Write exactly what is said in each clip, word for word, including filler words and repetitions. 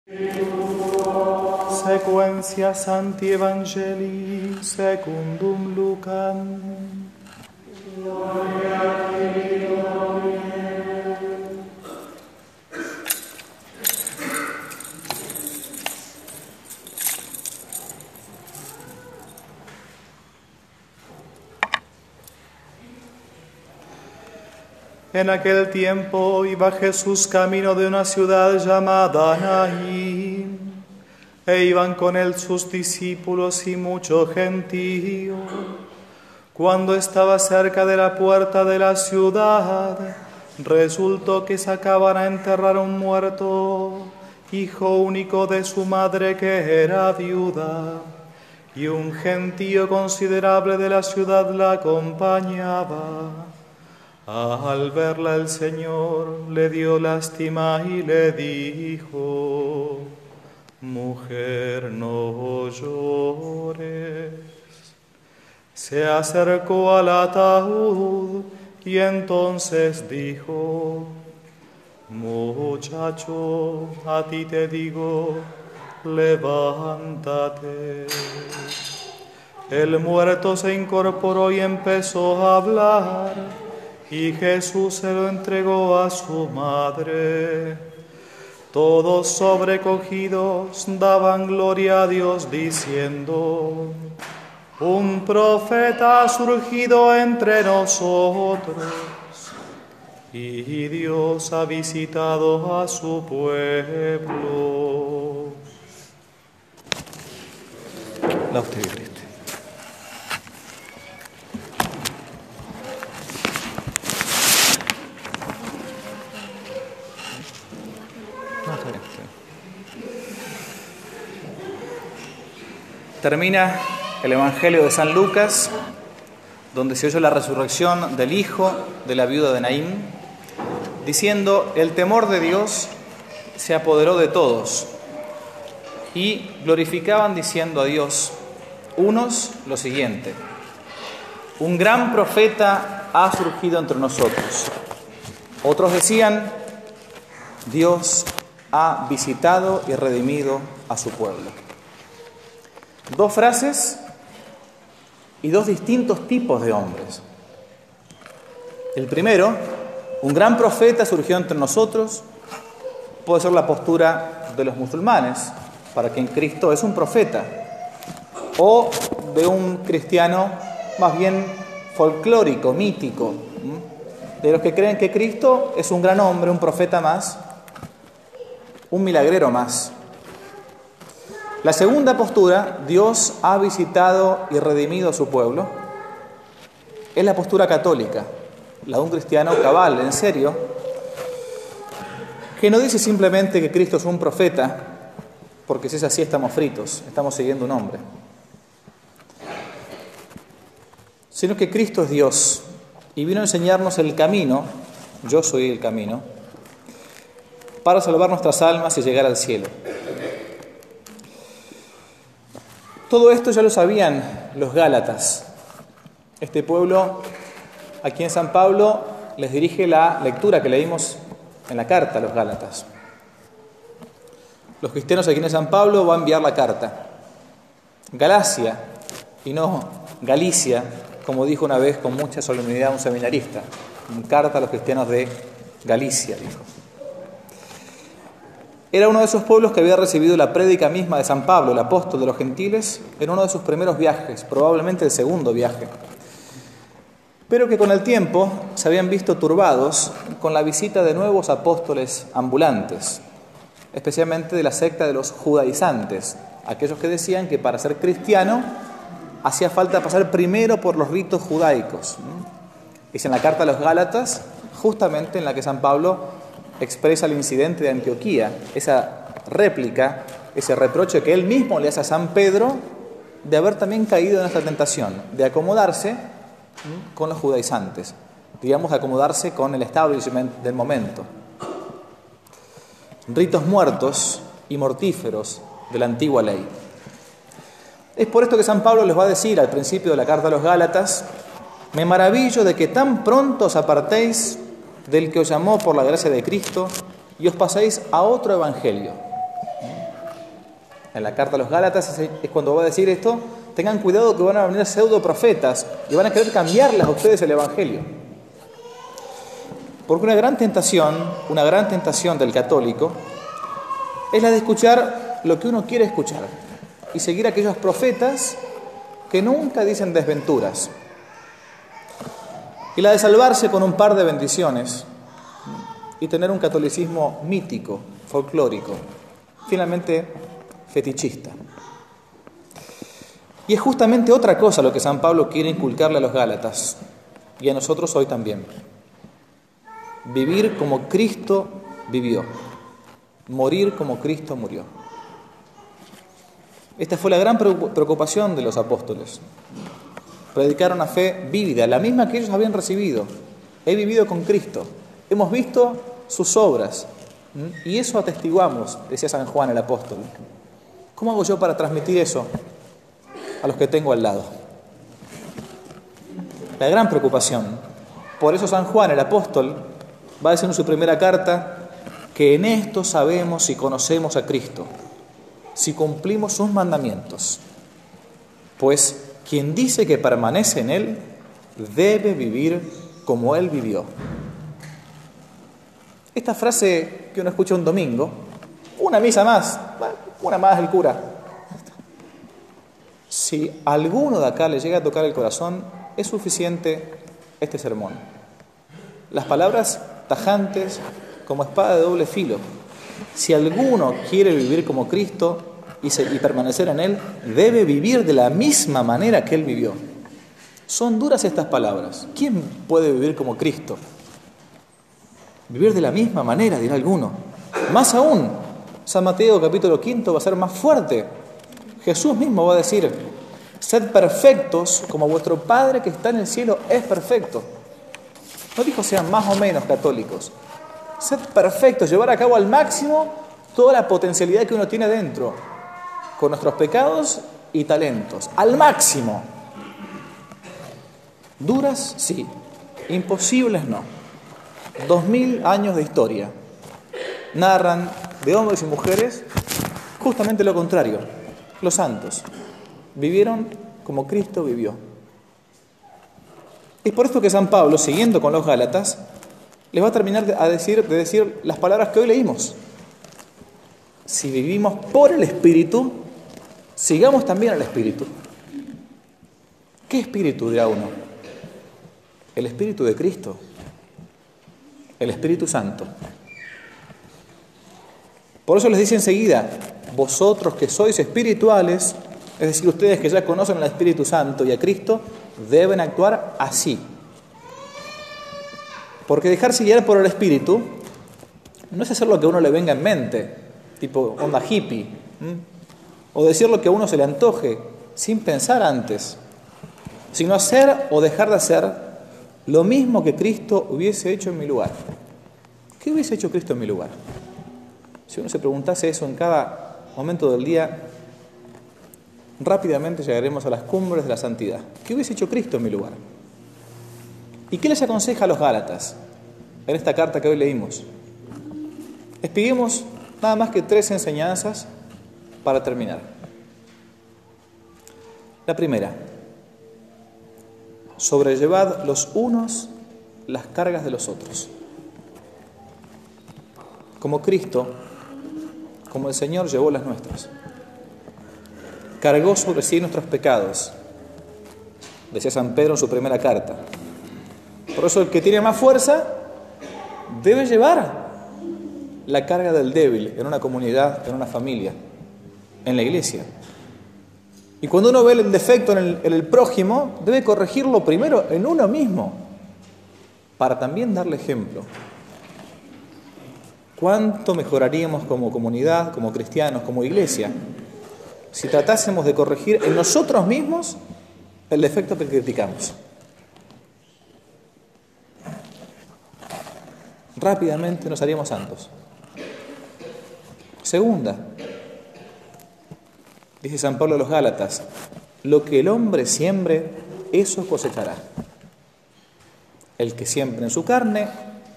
Sequentia Sancti Evangelii secundum Lucam. En aquel tiempo iba Jesús camino de una ciudad llamada Naín, e iban con él sus discípulos y mucho gentío. Cuando estaba cerca de la puerta de la ciudad, resultó que sacaban a enterrar un muerto, hijo único de su madre que era viuda, y un gentío considerable de la ciudad la acompañaba. Al verla el Señor le dio lástima y le dijo: Mujer, no llores. Se acercó al ataúd y entonces dijo: Muchacho, a ti te digo, levántate. El muerto se incorporó y empezó a hablar. Y Jesús se lo entregó a su madre. Todos sobrecogidos daban gloria a Dios diciendo: Un profeta ha surgido entre nosotros, y Dios ha visitado a su pueblo. La usted, Cristo. Termina el Evangelio de San Lucas, donde se oye la resurrección del hijo de la viuda de Naín, diciendo: el temor de Dios se apoderó de todos, y glorificaban diciendo a Dios, unos lo siguiente: un gran profeta ha surgido entre nosotros. Otros decían: Dios ha visitado y redimido a su pueblo. Dos frases y dos distintos tipos de hombres. El primero, un gran profeta surgió entre nosotros, puede ser la postura de los musulmanes, para quien Cristo es un profeta, o de un cristiano más bien folclórico, mítico, de los que creen que Cristo es un gran hombre, un profeta más, un milagrero más. La segunda postura, Dios ha visitado y redimido a su pueblo, es la postura católica, la de un cristiano cabal, en serio, que no dice simplemente que Cristo es un profeta, porque si es así estamos fritos, estamos siguiendo un hombre, sino que Cristo es Dios y vino a enseñarnos el camino, yo soy el camino, para salvar nuestras almas y llegar al cielo. Todo esto ya lo sabían los Gálatas. Este pueblo, a quien San Pablo les dirige la lectura que leímos en la carta a los Gálatas. Los cristianos a quienes San Pablo va a enviar la carta. Galacia, y no Galicia, como dijo una vez con mucha solemnidad un seminarista. Carta a los cristianos de Galicia, dijo. Era uno de esos pueblos que había recibido la prédica misma de San Pablo, el apóstol de los gentiles, en uno de sus primeros viajes, probablemente el segundo viaje, pero que con el tiempo se habían visto turbados con la visita de nuevos apóstoles ambulantes, especialmente de la secta de los judaizantes, aquellos que decían que para ser cristiano hacía falta pasar primero por los ritos judaicos. Es en la carta a los Gálatas, justamente en la que San Pablo expresa el incidente de Antioquía, esa réplica, ese reproche que él mismo le hace a San Pedro de haber también caído en esta tentación, de acomodarse con los judaizantes, digamos, de acomodarse con el establishment del momento. Ritos muertos y mortíferos de la antigua ley. Es por esto que San Pablo les va a decir al principio de la carta a los Gálatas: me maravillo de que tan pronto os apartéis del que os llamó por la gracia de Cristo y os paséis a otro evangelio. en la carta a los Gálatas, es cuando va a decir esto: tengan cuidado que van a venir pseudo profetas y van a querer cambiarles a ustedes el Evangelio. Porque una gran tentación, una gran tentación del católico es la de escuchar lo que uno quiere escuchar y seguir a aquellos profetas que nunca dicen desventuras, y la de salvarse con un par de bendiciones y tener un catolicismo mítico, folclórico, finalmente fetichista. Y es justamente otra cosa lo que San Pablo quiere inculcarle a los Gálatas y a nosotros hoy también: vivir como Cristo vivió, morir como Cristo murió. Esta fue la gran preocupación de los apóstoles. Predicar una fe vívida, la misma que ellos habían recibido. He vivido con Cristo, hemos visto sus obras, y eso atestiguamos, decía San Juan el apóstol. ¿Cómo hago yo para transmitir eso a los que tengo al lado? La gran preocupación. Por eso San Juan el apóstol va a decir en su primera carta que en esto sabemos si conocemos a Cristo, si cumplimos sus mandamientos. Pues quien dice que permanece en Él debe vivir como Él vivió. Esta frase que uno escucha un domingo, una misa más, una más el cura. Si a alguno de acá le llega a tocar el corazón, es suficiente este sermón. Las palabras tajantes como espada de doble filo. Si alguno quiere vivir como Cristo y, se, y permanecer en Él, debe vivir de la misma manera que Él vivió. Son duras estas palabras. ¿Quién puede vivir como Cristo? Vivir de la misma manera, dirá alguno. Más aún, San Mateo capítulo quinto va a ser más fuerte. Jesús mismo va a decir: sed perfectos como vuestro Padre que está en el cielo es perfecto. No dijo sean más o menos católicos. Sed perfectos, llevar a cabo al máximo toda la potencialidad que uno tiene dentro, con nuestros pecados y talentos, al máximo. Duras, sí. Imposibles, no. Dos mil años de historia narran de hombres y mujeres justamente lo contrario. Los santos vivieron como Cristo vivió. Es por esto que San Pablo, siguiendo con los Gálatas, les va a terminar de decir, de decir las palabras que hoy leímos. Si vivimos por el Espíritu, sigamos también al Espíritu. ¿Qué Espíritu, dirá uno? El Espíritu de Cristo, el Espíritu Santo. Por eso les dice enseguida: vosotros que sois espirituales, es decir, ustedes que ya conocen al Espíritu Santo y a Cristo, deben actuar así. Porque dejarse guiar por el Espíritu no es hacer lo que a uno le venga en mente, tipo onda hippie, ¿m? o decir lo que a uno se le antoje, sin pensar antes, sino hacer o dejar de hacer lo mismo que Cristo hubiese hecho en mi lugar. ¿Qué hubiese hecho Cristo en mi lugar? Si uno se preguntase eso en cada momento del día, rápidamente llegaremos a las cumbres de la santidad. ¿Qué hubiese hecho Cristo en mi lugar? ¿Y qué les aconseja a los Gálatas en esta carta que hoy leímos? Expliquemos nada más que tres enseñanzas para terminar. La primera: sobrellevad los unos las cargas de los otros. Como Cristo, como el Señor llevó las nuestras. Cargó sobre sí nuestros pecados, decía San Pedro en su primera carta. Por eso el que tiene más fuerza debe llevar la carga del débil en una comunidad, en una familia, en la iglesia. Y cuando uno ve el defecto en el, en el prójimo, debe corregirlo primero en uno mismo, para también darle ejemplo. ¿Cuánto mejoraríamos como comunidad, como cristianos, como iglesia, si tratásemos de corregir en nosotros mismos el defecto que criticamos? Rápidamente nos haríamos santos. Segunda, dice San Pablo a los Gálatas: lo que el hombre siembre, eso cosechará. El que siembra en su carne,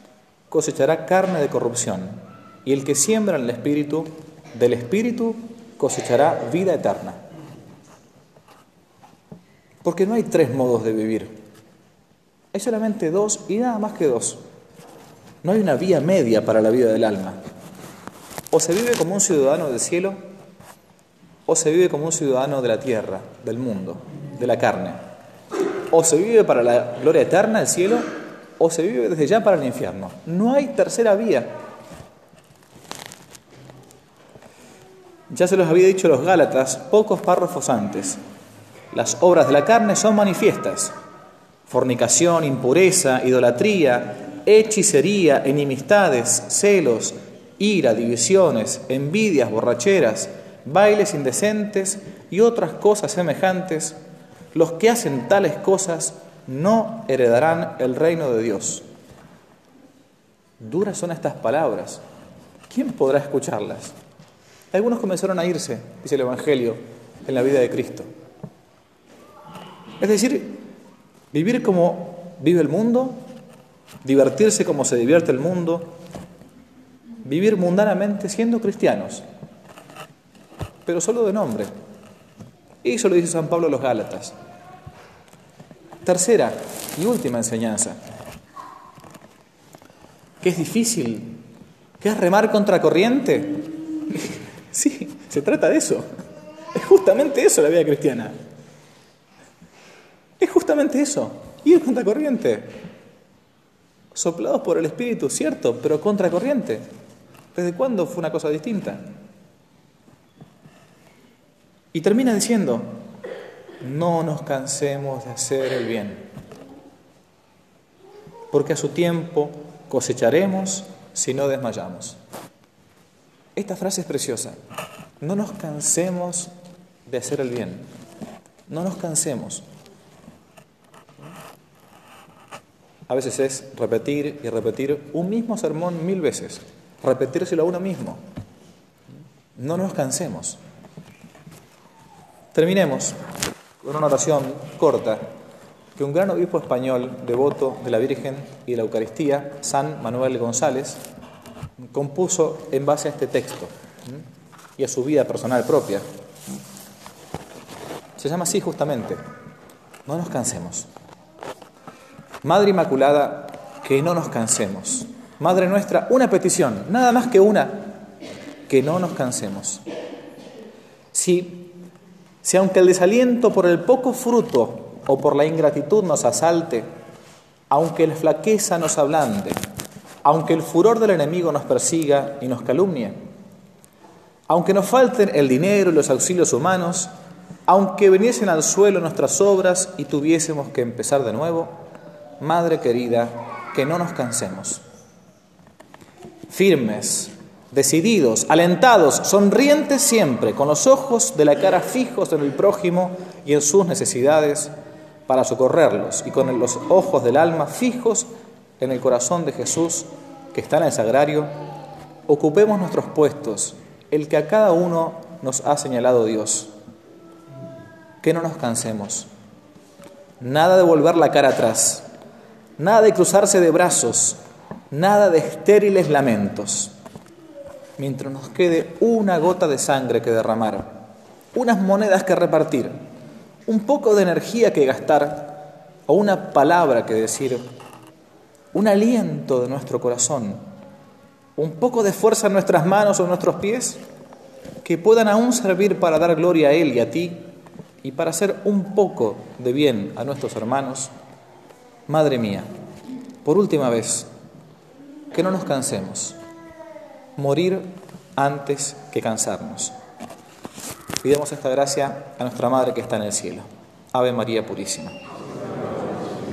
cosechará carne de corrupción. Y el que siembra en el Espíritu, del Espíritu cosechará vida eterna. Porque no hay tres modos de vivir. Hay solamente dos y nada más que dos. No hay una vía media para la vida del alma. O se vive como un ciudadano del cielo, o se vive como un ciudadano de la tierra, del mundo, de la carne. O se vive para la gloria eterna, el cielo, o se vive desde ya para el infierno. No hay tercera vía. Ya se los había dicho a los Gálatas pocos párrafos antes. Las obras de la carne son manifiestas: fornicación, impureza, idolatría, hechicería, enemistades, celos, ira, divisiones, envidias, borracheras, bailes indecentes y otras cosas semejantes. Los que hacen tales cosas no heredarán el reino de Dios. Duras son estas palabras. ¿Quién podrá escucharlas? Algunos comenzaron a irse, dice el Evangelio, en la vida de Cristo. Es decir, vivir como vive el mundo, divertirse como se divierte el mundo, vivir mundanamente siendo cristianos, pero solo de nombre. Y eso lo dice San Pablo a los Gálatas. Tercera y última enseñanza, que es difícil, que es remar contra corriente. Sí, se trata de eso. Es justamente eso la vida cristiana. Es justamente eso, ir contra corriente. Soplados por el Espíritu, cierto, pero contra corriente. ¿Desde cuándo fue una cosa distinta? Y termina diciendo: no nos cansemos de hacer el bien, porque a su tiempo cosecharemos si no desmayamos. Esta frase es preciosa. No nos cansemos de hacer el bien. No nos cansemos. A veces es repetir y repetir un mismo sermón mil veces. Repetírselo a uno mismo. No nos cansemos. Terminemos con una oración corta que un gran obispo español, devoto de la Virgen y de la Eucaristía, San Manuel González, compuso en base a este texto y a su vida personal propia. Se llama así justamente: no nos cansemos. Madre Inmaculada, que no nos cansemos. Madre nuestra, una petición, nada más que una: que no nos cansemos. Si, si aunque el desaliento por el poco fruto o por la ingratitud nos asalte, aunque la flaqueza nos ablande, aunque el furor del enemigo nos persiga y nos calumnie, aunque nos falten el dinero y los auxilios humanos, aunque viniesen al suelo nuestras obras y tuviésemos que empezar de nuevo, Madre querida, que no nos cansemos. Firmes, decididos, alentados, sonrientes siempre, con los ojos de la cara fijos en el prójimo y en sus necesidades, para socorrerlos, y con los ojos del alma fijos en el corazón de Jesús, que está en el sagrario, ocupemos nuestros puestos, el que a cada uno nos ha señalado Dios. Que no nos cansemos. Nada de volver la cara atrás, nada de cruzarse de brazos, nada de estériles lamentos. Mientras nos quede una gota de sangre que derramar, unas monedas que repartir, un poco de energía que gastar, o una palabra que decir, un aliento de nuestro corazón, un poco de fuerza en nuestras manos o en nuestros pies, que puedan aún servir para dar gloria a Él y a ti, y para hacer un poco de bien a nuestros hermanos. Madre mía, por última vez, que no nos cansemos. Morir antes que cansarnos. Pidamos esta gracia a nuestra Madre que está en el cielo. Ave María Purísima.